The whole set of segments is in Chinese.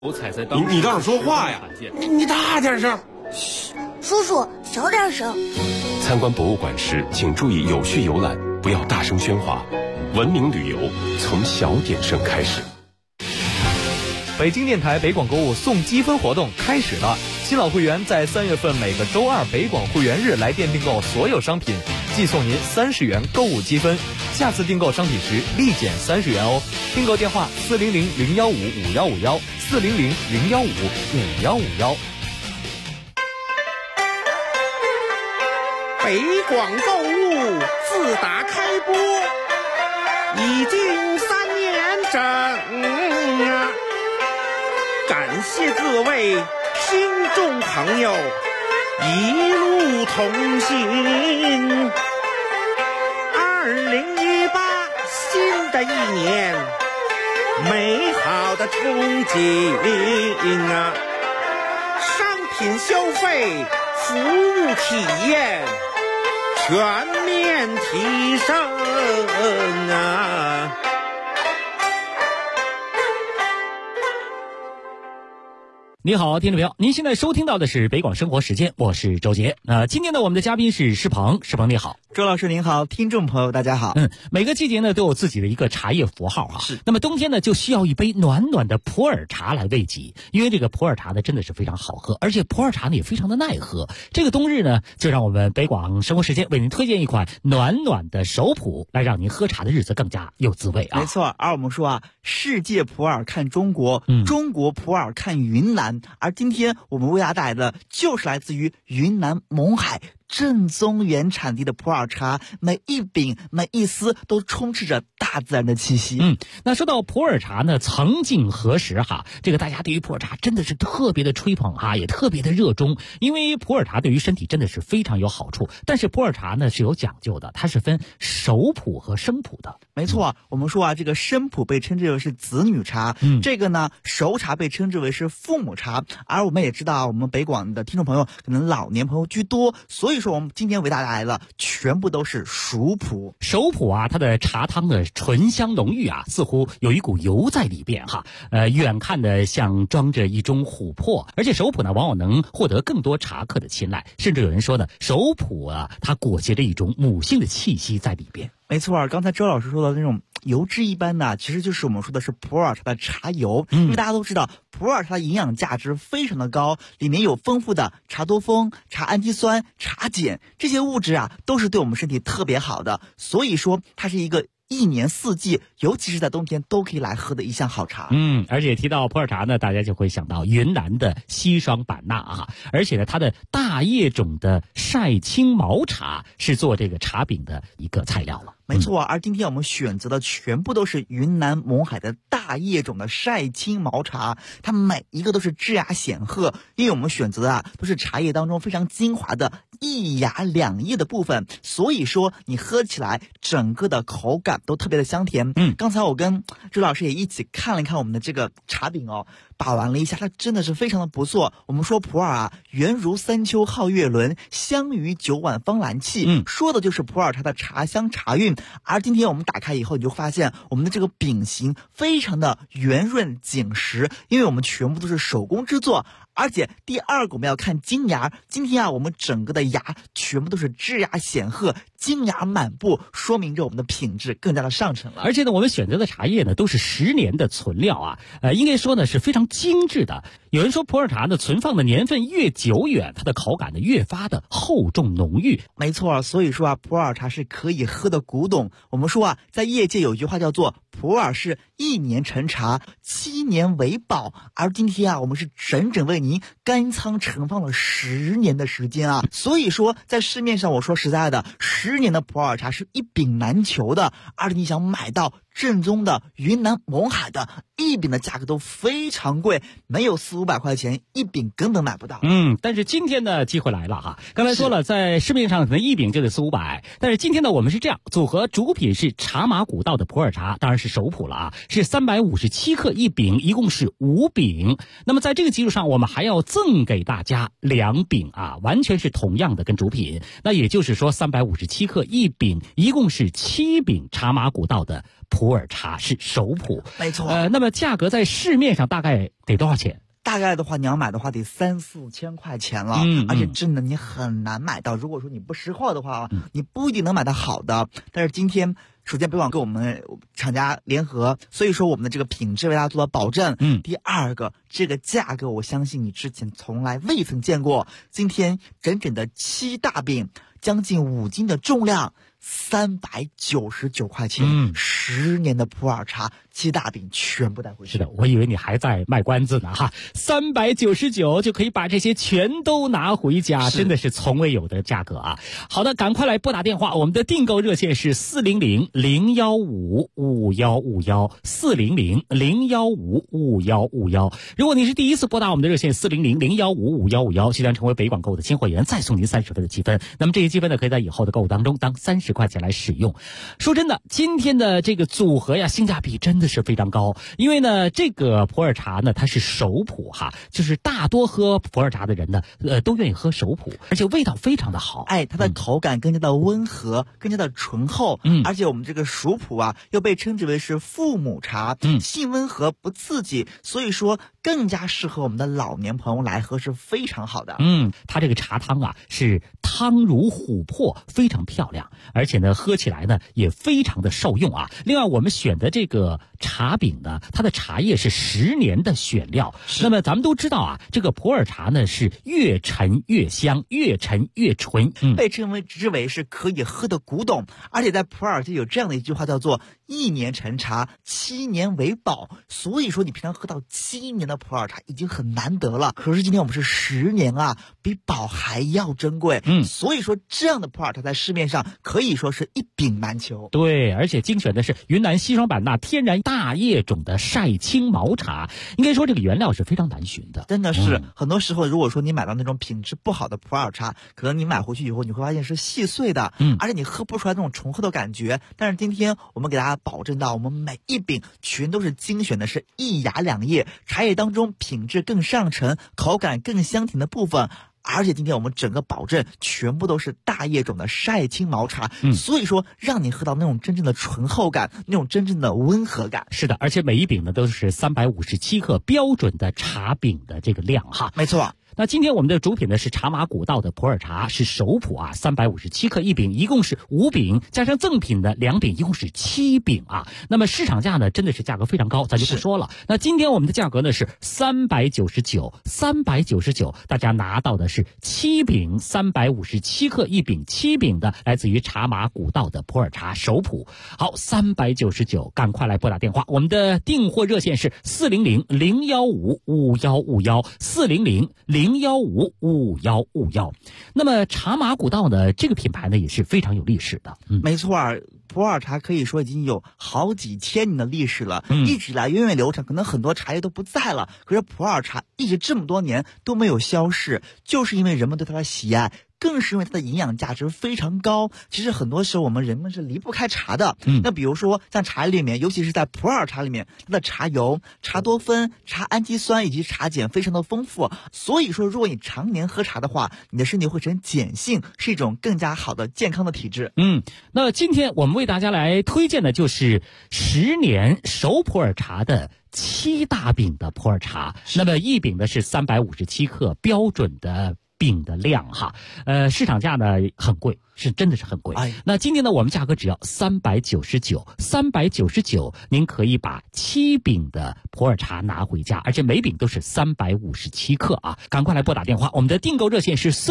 你倒是说话呀！你大点声。 嘘，叔叔小点声。 参观博物馆时，请注意有序游览，不要大声喧哗。文明旅游从小点声开始。 北京电台北广购物送积分活动开始了，新老会员在3月份每个周二北广会员日来电订购所有商品，即送您30元购物积分。下次订购商品时立减30元哦。订购电话400-015-5151，400-015-5151。 北广购物自打开播已经3年整啊！感谢各位听众朋友一路同行。2018新的一年，美好的憧憬啊！商品消费，服务体验全面提升啊！ 你好，听众朋友，您现在收听到的是北广生活时间，我是周杰。今天呢，我们的嘉宾是施鹏，施鹏你好。 周老师您好，听众朋友大家好。 每个季节呢都有自己的一个茶叶符号啊。 是。 那么冬天呢就需要一杯暖暖的普洱茶来慰藉，因为这个普洱茶呢真的是非常好喝，而且普洱茶呢也非常的耐喝。这个冬日呢，就让我们北广生活时间为您推荐一款暖暖的熟普，来让您喝茶的日子更加有滋味啊。 没错，而我们说啊，世界普洱看中国，中国普洱看云南，而今天我们为大家带来的就是来自于云南勐海正宗原产地的普洱茶，每一饼每一丝都充斥着大自然的气息。 那说到普洱茶呢，曾几何时哈，这个大家对于普洱茶真的是特别的吹捧啊，也特别的热衷，因为普洱茶对于身体真的是非常有好处。但是普洱茶呢是有讲究的，它是分熟普和生普的。 没错，我们说啊，这个生普被称之为是子女茶，这个呢熟茶被称之为是父母茶。而我们也知道，我们北广的听众朋友可能老年朋友居多，所以说我们今天为大家来了全部都是熟普。 熟普啊，它的茶汤的醇香浓郁啊，似乎有一股油在里边哈。远看的像装着一盅琥珀，而且熟普呢往往能获得更多茶客的青睐，甚至有人说呢，熟普啊它裹挟着一种母性的气息在里边。 没错，刚才周老师说的那种油脂一般的，其实就是我们说的是普洱茶的茶油。因为大家都知道普洱茶的营养价值非常的高，里面有丰富的茶多酚、茶氨基酸、茶碱，这些物质啊都是对我们身体特别好的，所以说它是一个一年四季，尤其是在冬天都可以来喝的一项好茶。 而且提到普洱茶呢，大家就会想到云南的西双版纳啊，而且呢，它的大叶种的晒青毛茶是做这个茶饼的一个材料了。 没错，而今天我们选择的全部都是云南勐海的大叶种的晒青毛茶，它每一个都是质雅显赫，因为我们选择的都是茶叶当中非常精华的一芽两叶的部分，所以说你喝起来整个的口感都特别的香甜。刚才我跟周老师也一起看了一看我们的这个茶饼哦，把玩了一下，它真的是非常的不错。我们说普洱啊，圆如三秋皓月轮，香于九碗芳兰气，说的就是普洱茶的茶香茶韵。而今天我们打开以后，你就发现我们的这个饼型非常的圆润紧实，因为我们全部都是手工制作。而且第二个我们要看金芽，今天啊我们整个的芽全部都是质雅显赫，金芽满布，说明着我们的品质更加的上乘了。 而且呢，我们选择的茶叶呢都是10年的存料啊，应该说呢是非常精致的。有人说普洱茶呢存放的年份越久远，它的口感呢越发的厚重浓郁。 没错，所以说啊普洱茶是可以喝的古董。我们说啊，在业界有句话叫做普洱是1年陈茶，7年为宝，而今天啊我们是整整为您干仓陈放了10年的时间啊。所以说在市面上，我说实在的，10年的普洱茶是一饼难求的，而你想买到正宗的云南勐海的一饼的价格都非常贵，没有400-500块钱一饼根本买不到。 但是今天的机会来了哈，刚才说了，在市面上可能一饼就得400-500，但是今天呢我们是这样，组合主品是茶马古道的普洱茶，当然是熟普了啊，是357克一饼，一共是5饼。那么在这个基础上，我们还要赠给大家2饼啊，完全是同样的跟主品，那也就是说357克一饼，一共是7饼茶马古道的普洱茶是首普。 没错。 那么价格在市面上大概得多少钱？ 大概的话，你要买的话得3-4千块钱了，而且真的你很难买到。如果说你不识货的话，你不一定能买到好的。但是今天，首先北广跟我们厂家联合，所以说我们的这个品质为大家做了保证。第二个，这个价格我相信你之前从来未曾见过。今天整整的7大饼，将近5斤的重量。399块钱，10年的普洱茶7大饼全部带回去。 是的，我以为你还在卖关子呢哈，399就可以把这些全都拿回家，真的是从未有的价格啊！好的，赶快来拨打电话，我们的订购热线是400-015-5151，400-015-5151。如果你是第一次拨打我们的热线400-015-5151，即将成为北广购的新会员，再送您30分的积分。那么这些积分呢，可以在以后的购物当中当30块钱来使用。说真的，今天的这个组合呀，性价比真的是非常高。因为呢，这个普洱茶呢，它是首普哈，就是大多喝普洱茶的人呢，都愿意喝首普，而且味道非常的好。 它的口感更加的温和，更加的醇厚。而且我们这个熟普啊，又被称之为是父母茶，性温和不刺激，所以说更加适合我们的老年朋友来喝，是非常好的。 它这个茶汤啊，是汤如琥珀，非常漂亮。而且呢，喝起来呢也非常的受用啊。另外，我们选的这个茶饼呢，它的茶叶是10年的选料。那么咱们都知道啊，这个普洱茶呢是越陈越香，越陈越醇， 被称之为是可以喝的古董。而且在普洱界有这样的一句话叫做1年陈茶，7年为宝。所以说你平常喝到7年的普洱茶已经很难得了，可是今天我们是10年啊，比宝还要珍贵。所以说这样的普洱茶在市面上可以说是一饼难求。 对，而且精选的是云南西双版纳天然大叶种的晒青毛茶，应该说这个原料是非常难寻的。 真的是，很多时候如果说你买到那种品质不好的普洱茶，可能你买回去以后你会发现是细碎的，而且你喝不出来那种醇厚的感觉。但是今天我们给大家保证到，我们每一饼全都是精选的是1芽2叶，茶叶当中品质更上乘，口感更香甜的部分。而且今天我们整个保证全部都是大叶种的晒青毛茶，所以说让你喝到那种真正的醇厚感，那种真正的温和感。 是的，而且每一饼呢都是357克标准的茶饼的这个量哈。 没错。 那今天我们的主品呢是茶马古道的普洱茶，是首普啊，357克1饼，一共是5饼，加上赠品的2饼，一共是7饼啊。那么市场价呢真的是价格非常高，咱就不说了。那今天我们的价格呢是399，大家拿到的是7饼，357克1饼，7饼的来自于茶马古道的普洱茶首普。好，399，赶快来拨打电话，我们的订货热线是400-015-5151，400-015-5151。那么茶马古道呢，这个品牌呢也是非常有历史的。 没错，普洱茶可以说已经有好几千年的历史了，一直以来源远流长，可能很多茶叶都不在了，可是普洱茶一直这么多年都没有消逝，就是因为人们对它的喜爱，更是因为它的营养价值非常高。其实很多时候我们人们是离不开茶的，那比如说像茶里面，尤其是在普洱茶里面，它的茶油、茶多酚、茶氨基酸以及茶碱非常的丰富，所以说如果你常年喝茶的话，你的身体会呈碱性，是一种更加好的健康的体质。 那今天我们为大家来推荐的就是10年熟普洱茶的7大饼的普洱茶。那么1饼呢是357克标准的饼的量哈，市场价呢很贵，是真的是很贵。那今天呢我们价格只要399，您可以把7饼的普洱茶拿回家，而且每饼都是357克啊！赶快来拨打电话，我们的订购热线是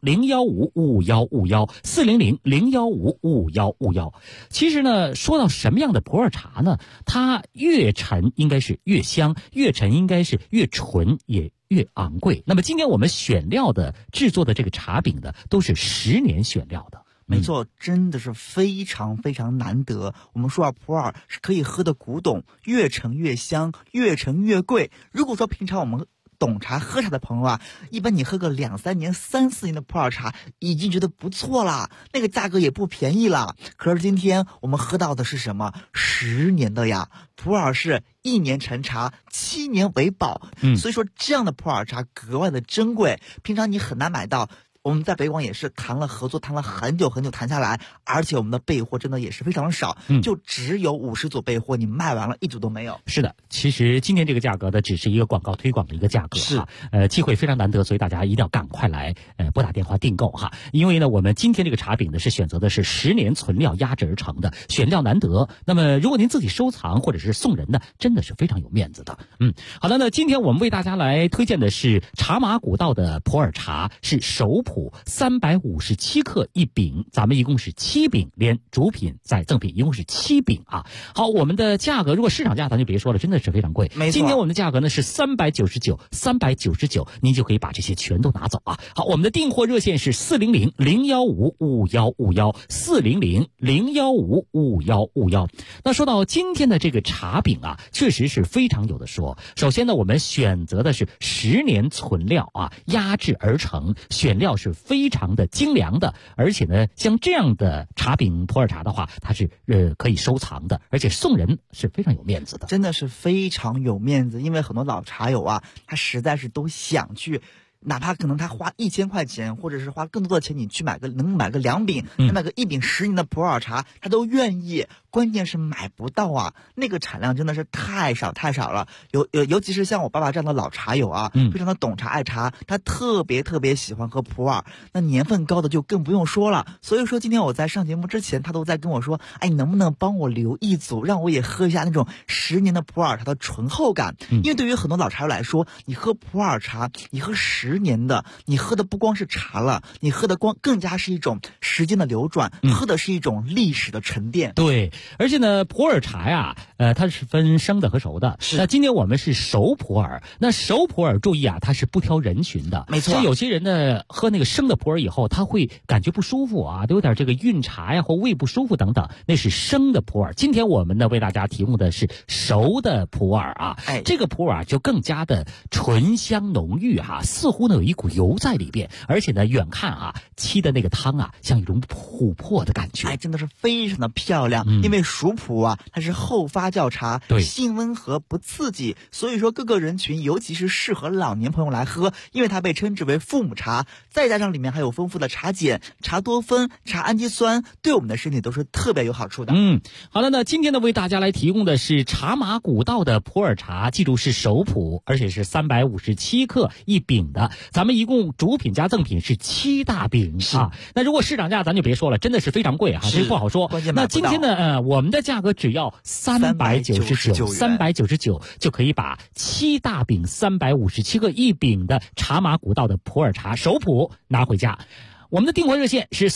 400-015-5151，400-015-5151。其实呢，说到什么样的普洱茶呢？它越陈应该是越香，越陈应该是越纯，也越昂贵。那么今天我们选料的制作的这个茶饼呢，都是10年选料的。 没错，真的是非常非常难得。我们说普洱是可以喝的古董，越陈越香，越陈越贵。如果说平常我们懂茶喝茶的朋友啊，一般你喝个2、3年、3、4年的普洱茶已经觉得不错了，那个价格也不便宜了。可是今天我们喝到的是什么？10年的呀！普洱是1年陈茶，7年为宝，所以说这样的普洱茶格外的珍贵，平常你很难买到。 我们在北广也是谈了合作，谈了很久很久，谈下来，而且我们的备货真的也是非常的少，就只有50组备货，你卖完了1组都没有。 是的，其实今天这个价格呢，只是一个广告推广的一个价格是哈，机会非常难得，所以大家一定要赶快来拨打电话订购哈，因为呢，我们今天这个茶饼呢是选择的是10年存料压制而成的，选料难得。那么如果您自己收藏或者是送人呢，真的是非常有面子的。好的，那今天我们为大家来推荐的是茶马古道的普洱茶，是首普357克一饼，咱们一共是7饼，连主品再赠品，一共是7饼啊。好，我们的价格如果市场价咱就别说了，真的是非常贵。 没错， 今天我们的价格呢是399，您就可以把这些全都拿走啊。好，我们的订货热线是400-015-5151，400-015-5151。那说到今天的这个茶饼啊，确实是非常有的说。首先呢，我们选择的是10年存料啊，压制而成，选料是非常的精良的，而且呢，像这样的茶饼普洱茶的话，它是可以收藏的，而且送人是非常有面子的， 真的是非常有面子。因为很多老茶友啊，他实在是都想去，哪怕可能他花1000块钱，或者是花更多的钱，你去能买个2饼，买个1饼10年的普洱茶，他都愿意。关键是买不到啊，那个产量真的是太少了。尤其是像我爸爸这样的老茶友啊，非常的懂茶爱茶，他特别喜欢喝普洱，那年份高的就更不用说了。所以说今天我在上节目之前，他都在跟我说，哎，你能不能帮我留1组，让我也喝一下那种10年的普洱茶的醇厚感。因为对于很多老茶友来说，你喝普洱茶，你喝10年的，你喝的不光是茶了，你喝的更加是一种时间的流转，喝的是一种历史的沉淀。 对，而且呢，普洱茶呀，它是分生的和熟的。那今天我们是熟普洱，那熟普洱注意啊，它是不挑人群的。 没错， 像有些人呢，喝那个生的普洱以后，他会感觉不舒服啊，都有点这个晕茶呀或胃不舒服等等，那是生的普洱。今天我们呢为大家提供的是熟的普洱啊，这个普洱就更加的醇香浓郁哈，似乎呢有一股油在里边，而且呢远看啊沏的那个汤啊像一种琥珀的感觉， 真的是非常的漂亮。因为熟普啊，它是后发酵茶，性温和不刺激，所以说各个人群，尤其是适合老年朋友来喝，因为它被称之为父母茶，再加上里面还有丰富的茶碱、茶多酚、茶氨基酸，对我们的身体都是特别有好处的。 好了，那今天呢为大家来提供的是茶马古道的普洱茶，记住是首普，而且是357克一饼的，咱们一共主品加赠品是7大饼啊。那如果市场价咱就别说了，真的是非常贵啊，这不好说。那今天呢我们的价格只要399就可以把7大饼357克一饼的茶马古道的普洱茶首普拿回家。我们的订货热线是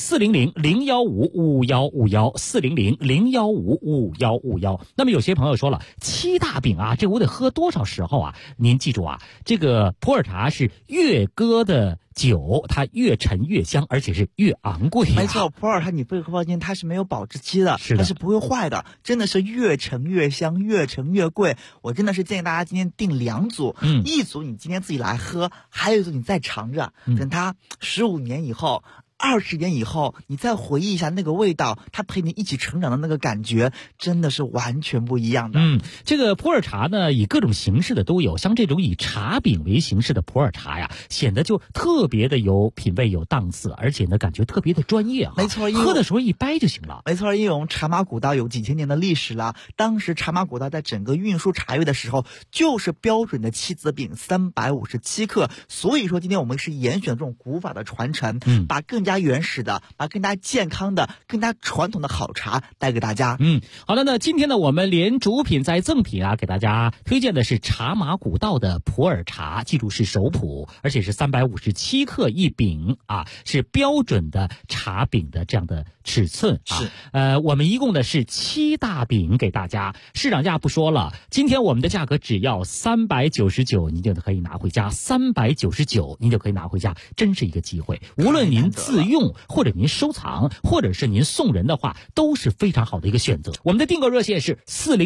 400-015-5151，400-015-5151。那么有些朋友说了，7大饼啊，这我得喝多少时候啊？您记住啊，这个普洱茶是越搁的久，它越陈越香，而且是越昂贵。 没错，普洱茶你不放心，它是没有保质期的，它是不会坏的，真的是越陈越香，越陈越贵。我真的是建议大家今天订2组，一组你今天自己来喝，还有一组你再尝着，等它15年以后。20年以后，你再回忆一下那个味道，它陪你一起成长的那个感觉，真的是完全不一样的。 这个普洱茶呢，以各种形式的都有，像这种以茶饼为形式的普洱茶呀，显得就特别的有品味、有档次，而且呢，感觉特别的专业。 没错， 喝的时候一掰就行了。 没错，因为我们茶马古道有几千年的历史了。当时茶马古道在整个运输茶叶的时候，就是标准的7子饼357克。所以说，今天我们是严选这种古法的传承，把更加原始的，把更加健康的、更加传统的好茶带给大家。 好的，那今天呢，我们连主品再赠品啊，给大家推荐的是茶马古道的普洱茶，记住是首普，而且是357克一饼啊，是标准的茶饼的这样的尺寸啊。我们一共的是7大饼给大家，市场价不说了，今天我们的价格只要399，您就可以拿回家，399您就可以拿回家，真是一个机会。无论您自用或者您收藏，或者是您送人的话，都是非常好的一个选择。我们的订购热线是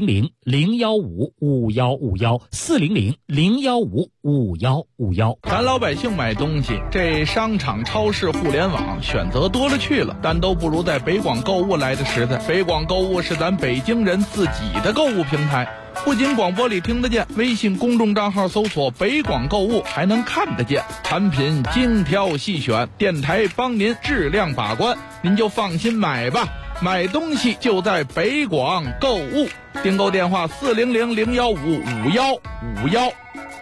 400-015-5151，400-015-5151。 咱老百姓买东西，这商场、超市、互联网选择多了去了，但都不如在北广购物来的实在。北广购物是咱北京人自己的购物平台。 不仅广播里听得见，微信公众账号搜索北广购物还能看得见，产品精挑细选，电台帮您质量把关，您就放心买吧。买东西就在北广购物，订购电话400-015-5151。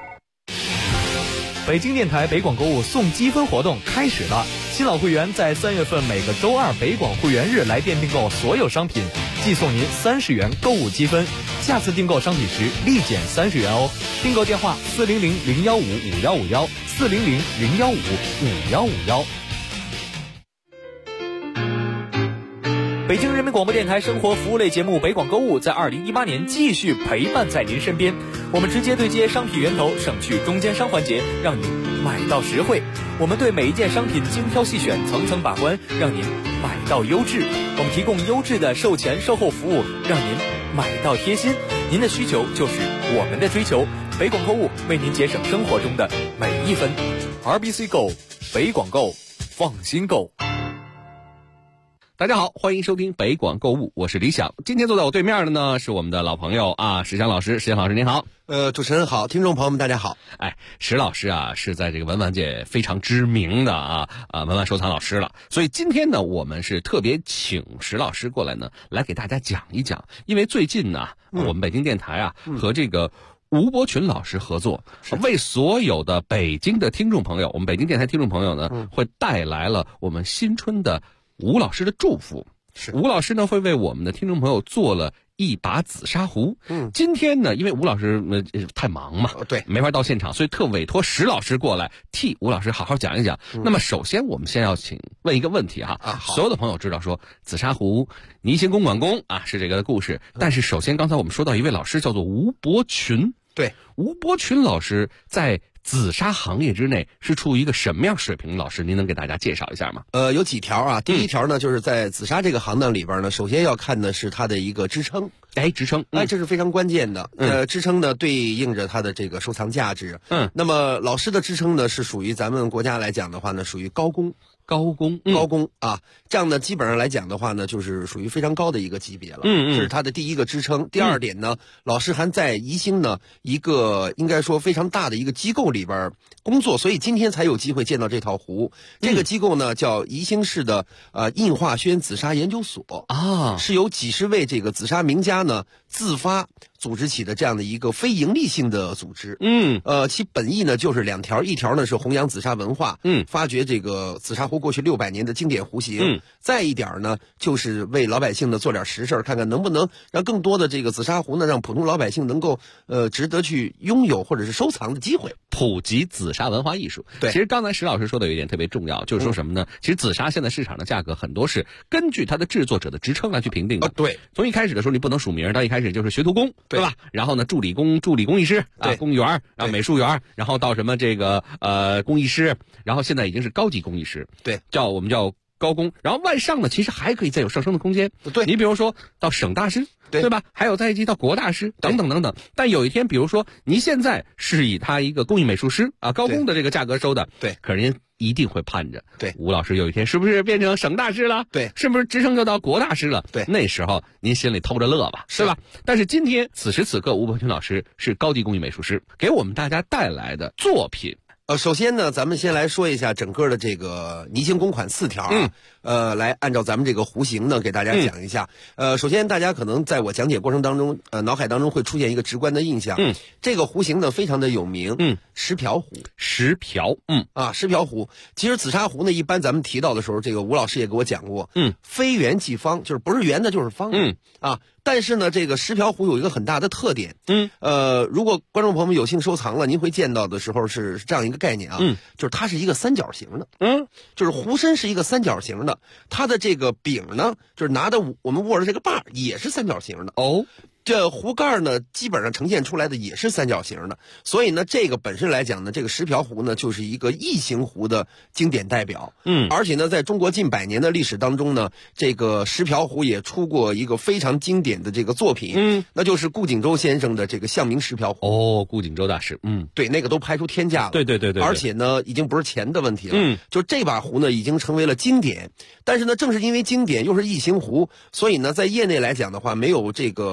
北京电台北广购物送积分活动开始了，新老会员在3月份每个周二北广会员日来电订购所有商品，寄送您30元购物积分，下次订购商品时立减30元哦。订购电话400-015-5151，400-015-5151。北京人民广播电台生活服务类节目北广购物在2018年继续陪伴在您身边，我们直接对接商品源头，省去中间商环节，让您买到实惠。我们对每一件商品精挑细选，层层把关，让您买到优质。我们提供优质的售前售后服务，让您买到贴心。您的需求就是我们的追求，北广购物为您节省生活中的每一分。RBC Go， 北广购，放心购。 大家好，欢迎收听北广购物，我是李想。今天坐在我对面的呢是我们的老朋友啊，石翔老师。石翔老师您好。 主持人好，听众朋友们大家好。 石老师啊是在这个文玩界非常知名的文玩收藏老师了，所以今天呢我们是特别请石老师过来呢，来给大家讲一讲。因为最近呢我们北京电台和这个吴伯群老师合作，为所有的北京的听众朋友，我们北京电台听众朋友呢会带来了我们新春的吴老师的祝福。吴老师呢会为我们的听众朋友做了一把紫砂壶。今天呢因为吴老师太忙嘛， 对， 没法到现场，所以特委托石老师过来替吴老师好好讲一讲。那么首先我们先要问一个问题所有的朋友知道说紫砂壶倪行公馆公是这个故事，但是首先刚才我们说到一位老师叫做吴伯群。 对， 吴伯群老师在紫砂行业之内是处于一个什么样水平？老师您能给大家介绍一下吗？ 有几条第一条呢就是在紫砂这个行当里边呢，首先要看的是它的一个支撑。 支撑， 这是非常关键的。支撑呢对应着它的这个收藏价值。那么老师的支撑呢是属于咱们国家来讲的话呢，属于高工这样呢基本上来讲的话呢，就是属于非常高的一个级别了。这是它的第一个支撑。第二点呢，老师还在宜兴呢一个应该说非常大的一个机构里边工作，所以今天才有机会见到这套壶。这个机构呢叫宜兴市的印化轩紫砂研究所是由几十位这个紫砂名家呢自发组织起的这样的一个非盈利性的组织。其本意呢就是两条，一条呢是弘扬紫砂文化，发掘这个紫砂壶过去600年的经典壶型，再一点呢就是为老百姓呢做点实事，看看能不能让更多的这个紫砂壶呢让普通老百姓能够值得去拥有或者是收藏的机会， 普及紫砂文化艺术。 对， 其实刚才石老师说的有一点特别重要，就是说什么呢？其实紫砂现在市场的价格很多是根据它的制作者的职称来去评定的。 对， 从一开始的时候你不能署名，到一开始就是学徒工，对吧？然后呢助理工艺师工艺员，然后美术员，然后到什么这个工艺师，然后现在已经是高级工艺师， 对， 我们叫高工。然后往上呢其实还可以再有上升的空间。 对， 你比如说到省大师，对吧？还有再一级到国大师等等等等。但有一天比如说您现在是以他一个工艺美术师高工的这个价格收的， 对， 可是您一定会盼着， 对， 吴老师有一天是不是变成省大师了？ 对， 是不是职称就到国大师了？ 对， 那时候您心里偷着乐吧，对吧？但是今天此时此刻，吴伯群老师是高级工艺美术师，给我们大家带来的作品。 首先呢，咱们先来说一下整个的这个倪行公款4条来按照咱们这个壶型呢给大家讲一下。首先大家可能在我讲解过程当中，脑海当中会出现一个直观的印象。这个壶型呢非常的有名。石瓢壶。石瓢壶。其实紫砂壶呢，一般咱们提到的时候，这个吴老师也给我讲过。非圆即方，就是不是圆的就是方。但是呢，这个石瓢壶有一个很大的特点。如果观众朋友们有幸收藏了，您会见到的时候是这样一个概念就是它是一个三角形的。就是壶身是一个三角形的，它的这个柄呢，就是拿的我们握着这个把也是三角形的。这壶盖呢，基本上呈现出来的也是三角形的，所以呢，这个本身来讲呢，这个石瓢壶呢，就是一个异形壶的经典代表。而且呢，在中国近100年的历史当中呢，这个石瓢壶也出过一个非常经典的这个作品，那就是顾景舟先生的这个象名石瓢壶。 顾景舟大师， 对，那个都拍出天价了。 对， 而且呢，已经不是钱的问题了。就这把壶呢，已经成为了经典。但是呢，正是因为经典又是异形壶，所以呢，在业内来讲的话，没有这个10年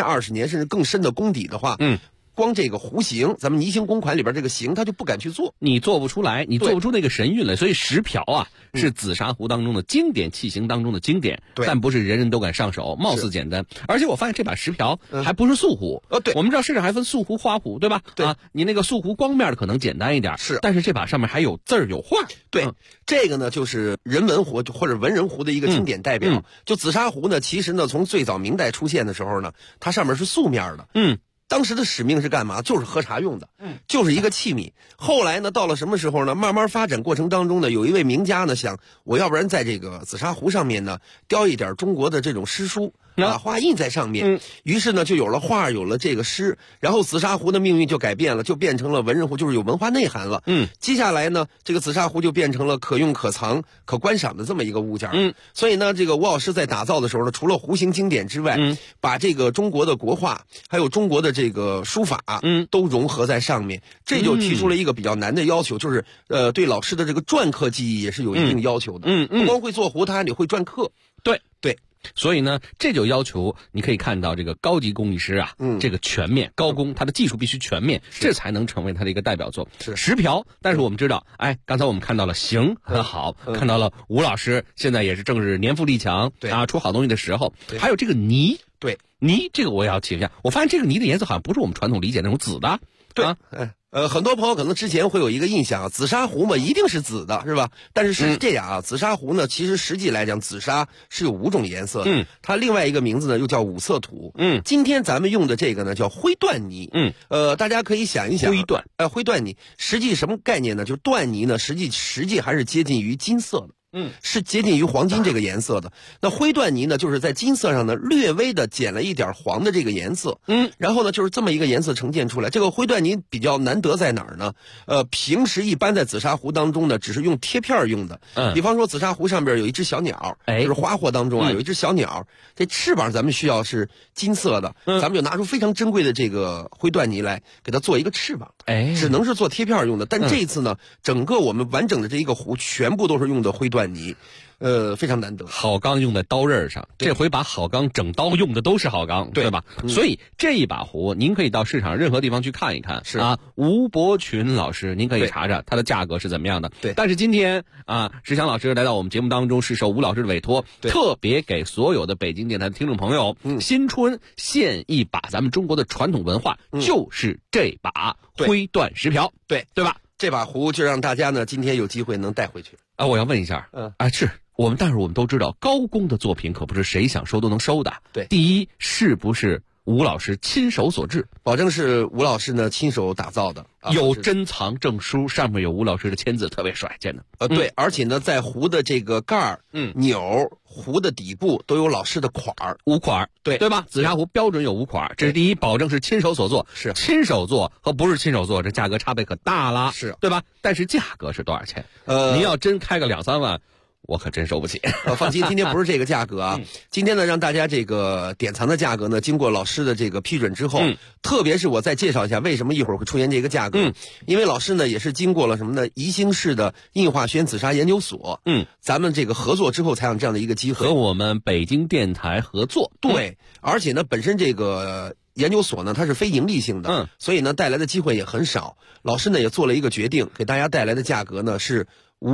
年、20年甚至更深的功底的话，光这个弧形，咱们泥形公款里边这个形，他就不敢去做， 你做不出来，你做不出那个神韵来。所以石瓢啊，是紫砂壶当中的经典器型当中的经典，但不是人人都敢上手，貌似简单。而且我发现这把石瓢还不是素壶， 对， 我们知道市场还分素壶、花壶，对吧？ 对啊，你那个素壶光面的可能简单一点，但是这把上面还有字儿有画。 对，这个呢就是人文壶或者文人壶的一个经典代表。就紫砂壶呢，其实呢从最早明代出现的时候呢，它上面是素面的。当时的使命是干嘛？就是喝茶用的，就是一个器皿。后来呢，到了什么时候呢？慢慢发展过程当中呢，有一位名家呢想，我要不然在这个紫砂壶上面呢雕一点中国的这种诗书啊，画印在上面。于是呢，就有了画，有了这个诗，然后紫砂壶的命运就改变了，就变成了文人壶，就是有文化内涵了。接下来呢，这个紫砂壶就变成了可用、可藏、可观赏的这么一个物件。所以呢，这个吴老师在打造的时候呢，除了壶形经典之外，把这个中国的国画，还有中国的这个书法，都融合在上面，这就提出了一个比较难的要求，就是对老师的这个篆刻技艺也是有一定要求的。不光会做壶，他还得会篆刻。对。 所以呢，这就要求你可以看到这个高级工艺师啊，这个全面高工，他的技术必须全面，这才能成为他的一个代表作。石瓢，但是我们知道，刚才我们看到了形很好，看到了吴老师现在也是正是年富力强，出好东西的时候。还有这个泥，泥这个我也要请一下，我发现这个泥的颜色好像不是我们传统理解那种紫的。 很多朋友可能之前会有一个印象，紫砂壶嘛一定是紫的，是吧？但是是这样啊，紫砂壶呢，其实实际来讲，紫砂是有5种颜色的。它另外一个名字呢又叫五色土。今天咱们用的这个呢叫灰缎泥。大家可以想一想，灰缎泥实际什么概念呢？就是缎泥呢，实际还是接近于金色的。是接近于黄金这个颜色的。那灰缎泥呢，就是在金色上呢略微的减了一点黄的这个颜色。然后呢就是这么一个颜色呈现出来。这个灰缎泥比较难得在哪儿呢？平时一般在紫砂壶当中呢，只是用贴片用的。比方说紫砂壶上边有一只小鸟，就是花货当中啊有一只小鸟，这翅膀咱们需要是金色的，咱们就拿出非常珍贵的这个灰缎泥来给它做一个翅膀。只能是做贴片用的。但这一次呢，整个我们完整的这一个壶全部都是用的灰缎泥。非常难得。 好钢用在刀刃上，这回把好钢整刀用的都是好钢，对吧？所以这一把壶，您可以到市场任何地方去看一看。吴伯群老师，您可以查查它的价格是怎么样的。但是今天石强老师来到我们节目当中，是受吴老师的委托，特别给所有的北京电台的听众朋友，新春献一把咱们中国的传统文化，就是这把灰缎石瓢，对吧？ 这把壶就让大家呢今天有机会能带回去。 我要问一下，但是我们都知道，高工的作品可不是谁想收都能收的。第一，是不是吴老师亲手所制？ 保证是吴老师呢亲手打造的， 有珍藏证书，上面有吴老师的签字，特别帅，见的。 对，而且呢，在壶的这个盖儿、钮、壶的底部都有老师的款儿 ，5款，对吧？紫砂壶标准有5款，这是第一，保证是亲手所做。 是亲手做和不是亲手做，这价格差别可大了，对吧？但是价格是多少钱？您要真开个2-3万。我可真收不起。 放心，今天不是这个价格啊。今天呢，让大家这个典藏的价格呢，经过老师的这个批准之后，特别是我再介绍一下为什么一会儿会出现这个价格。因为老师呢也是经过了什么呢？宜兴市的印化轩紫砂研究所，咱们这个合作之后才有这样的一个机会， 和我们北京电台合作。 对，而且呢，本身这个研究所呢，它是非盈利性的，所以呢，带来的机会也很少。老师呢也做了一个决定，给大家带来的价格呢是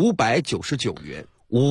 599元。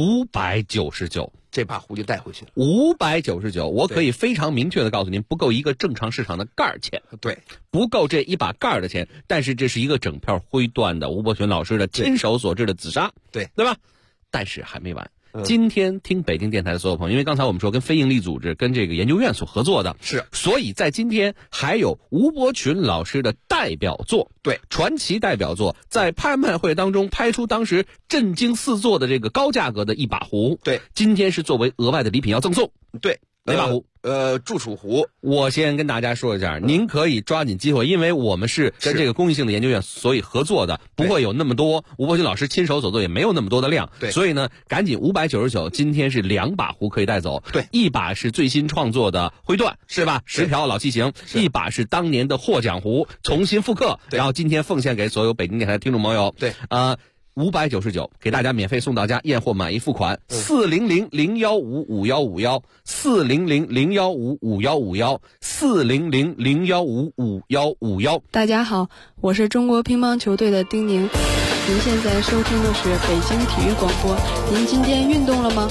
599， 这把壶就带回去了。 599，我可以非常明确的告诉您，不够一个正常市场的盖儿钱。 对， 不够这一把盖儿的钱。但是这是一个整片灰缎的吴伯群老师的亲手所制的紫砂，对吧？但是还没完。今天听北京电台的所有朋友，因为刚才我们说跟非营利组织、跟这个研究院所合作的，所以在今天还有吴伯群老师的代表作，传奇代表作，在拍卖会当中拍出当时震惊四座的这个高价格的一把壶，今天是作为额外的礼品要赠送，哪把壶？ 祝楚壶。 我先跟大家说一下，您可以抓紧机会，因为我们是跟这个公益性的研究院所以合作的，不会有那么多吴伯群老师亲手所做，也没有那么多的量，所以呢，赶紧599，今天是2把壶可以带走，一把是最新创作的灰缎，是吧？石瓢老器型，一把是当年的获奖壶，重新复刻，然后今天奉献给所有北京电台的听众朋友， 599，给大家免费送到家，验货满意付款。400-015-5151，400-015-5151，400-015-5151。 大家好，我是中国乒乓球队的丁宁，您现在收听的是北京体育广播。您今天运动了吗？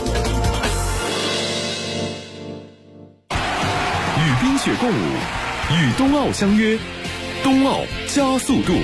与冰雪共舞，与冬奥相约，冬奥加速度。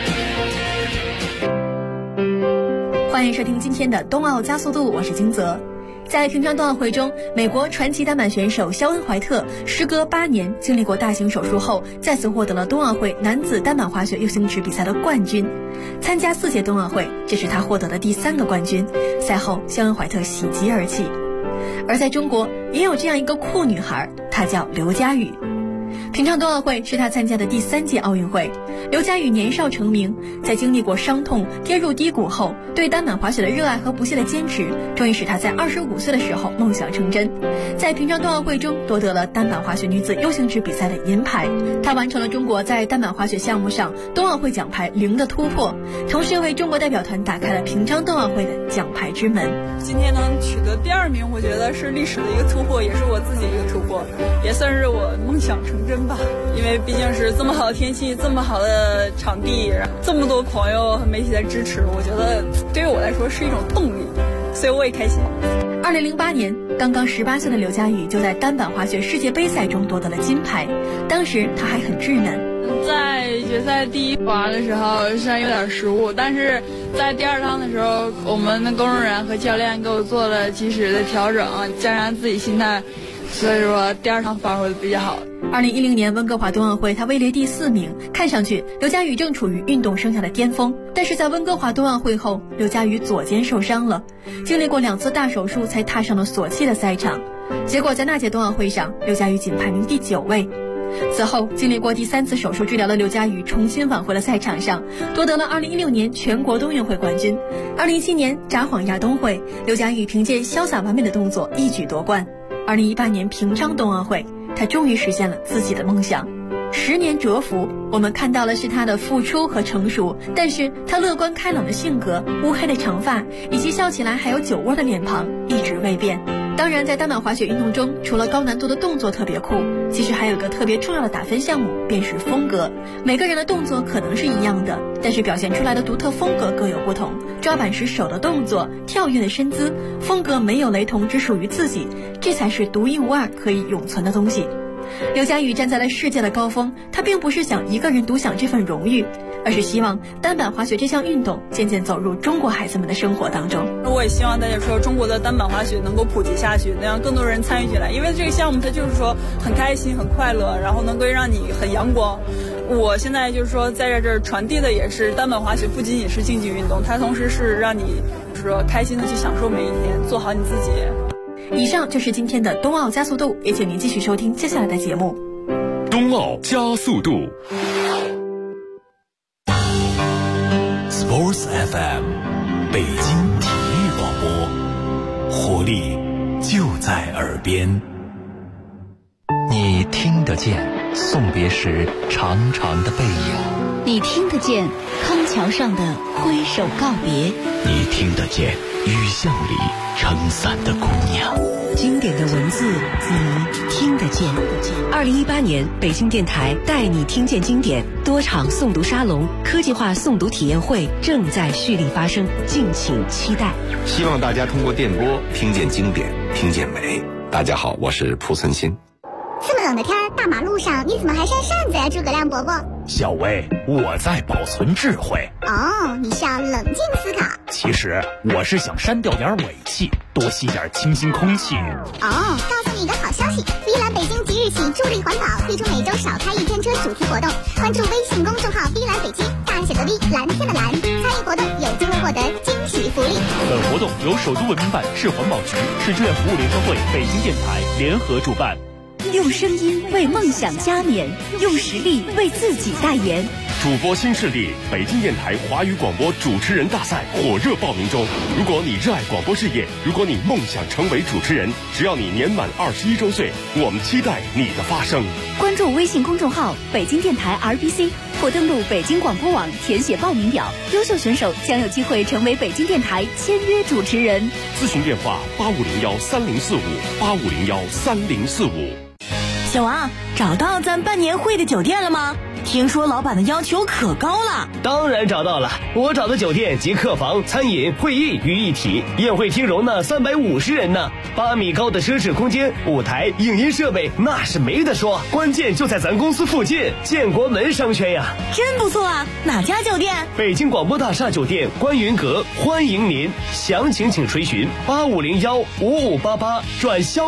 欢迎收听今天的冬奥加速度，我是金泽。在平昌冬奥会中，美国传奇单板选手肖恩·怀特时隔8年经历过大型手术后，再次获得了冬奥会男子单板滑雪6型池比赛的冠军。参加4届冬奥会，这是他获得的第3个冠军。赛后，肖恩·怀特喜极而泣。而在中国，也有这样一个酷女孩，她叫刘佳宇。平昌冬奥会是她参加的第3届奥运会。刘佳宇年少成名，在经历过伤痛、跌入低谷后，对单板滑雪的热爱和不懈的坚持，终于使她在25岁的时候梦想成真。在平昌冬奥会中夺得了单板滑雪女子U型池比赛的银牌，她完成了中国在单板滑雪项目上冬奥会奖牌0的突破，同时为中国代表团打开了平昌冬奥会的奖牌之门。 今天能取得第2名，我觉得是历史的一个突破，也是我自己一个突破，也算是我梦想成真吧。因为毕竟是这么好的天气，这么好的场地，这么多朋友和媒体在支持，我觉得对于我来说是一种动力，所以我也开心。 2008年，刚刚18岁的刘佳宇就在单板滑雪世界杯赛中夺得了金牌，当时她还很稚嫩。 在决赛第1滑的时候虽然有点失误，但是在第2趟的时候，我们的工作人员和教练给我做了及时的调整，加上自己心态，所以说第2趟发挥的比较好。 2010年温哥华冬奥会，她位列第4名。看上去刘佳宇正处于运动生涯的巅峰，但是在温哥华冬奥会后，刘佳宇左肩受伤了，经历过2次大手术才踏上了索契的赛场。结果在那届冬奥会上，刘佳宇仅排名第9位。此后，经历过第3次手术治疗的刘佳宇重新返回了赛场上，夺得了2016年全国冬运会冠军。2017年札幌亚冬会，刘佳宇凭借潇洒完美的动作一举夺冠。2018年平昌冬奥会，他终于实现了自己的梦想。10年蛰伏，我们看到的是他的付出和成熟，但是他乐观开朗的性格、乌黑的长发以及笑起来还有酒窝的脸庞一直未变。当然，在单板滑雪运动中，除了高难度的动作特别酷，其实还有一个特别重要的打分项目，便是风格。每个人的动作可能是一样的，但是表现出来的独特风格各有不同。抓板时手的动作、跳跃的身姿，风格没有雷同，只属于自己，这才是独一无二可以永存的东西。刘佳宇站在了世界的高峰，他并不是想一个人独享这份荣誉，而是希望单板滑雪这项运动渐渐走入中国孩子们的生活当中。 我也希望大家说中国的单板滑雪能够普及下去，能让更多人参与进来，因为这个项目它就是说很开心很快乐，然后能够让你很阳光。我现在就是说在这儿传递的也是单板滑雪不仅仅是竞技运动，它同时是让你就是说开心的去享受每一天，做好你自己。 以上就是今天的冬奥加速度，也请您继续收听接下来的节目。 冬奥加速度 Sports FM 北京体育广播，活力就在耳边。 你听得见送别时长长的背影， 你听得见康桥上的挥手告别， 你听得见雨巷里撑伞的姑娘。 经典的文字你听得见。2018年北京电台带你听见经典多场诵读沙龙、科技化诵读体验会正在蓄力发生，敬请期待。 希望大家通过电波听见经典，听见美。大家好，我是蒲存昕。 这么冷的天，大马路上你怎么还扇扇子呀，诸葛亮伯伯？ 小薇，我在保存智慧。 哦，你是要冷静思考。 其实我是想删掉点尾气，多吸点清新空气。 哦，告诉你一个好消息，碧蓝北京即日起助力环保，推出每周少开1天车主题活动。关注微信公众号碧蓝北京，大写的 V， 蓝天的蓝，参与活动有机会获得惊喜福利。 本活动由首都文明办、市环保局、市志愿服务联合会、北京电台联合主办。 用声音为梦想加冕，用实力为自己代言。 主播新势力北京电台华语广播主持人大赛火热报名中。如果你热爱广播事业，如果你梦想成为主持人，只要你年满21周岁，我们期待你的发声。 关注微信公众号北京电台 RBC， 或登录北京广播网填写报名表，优秀选手将有机会成为北京电台签约主持人。 咨询电话85013045，85013045。 小王，找到咱办年会的酒店了吗？听说老板的要求可高了。 当然找到了，我找的酒店集客房、餐饮、会议于一体，宴会厅容纳350人呢，8米高的奢侈空间，舞台、影音设备那是没得说，关键就在咱公司附近，建国门商圈呀。 真不错啊，哪家酒店？ 北京广播大厦酒店观云阁，欢迎您，详情请垂询85015588转销。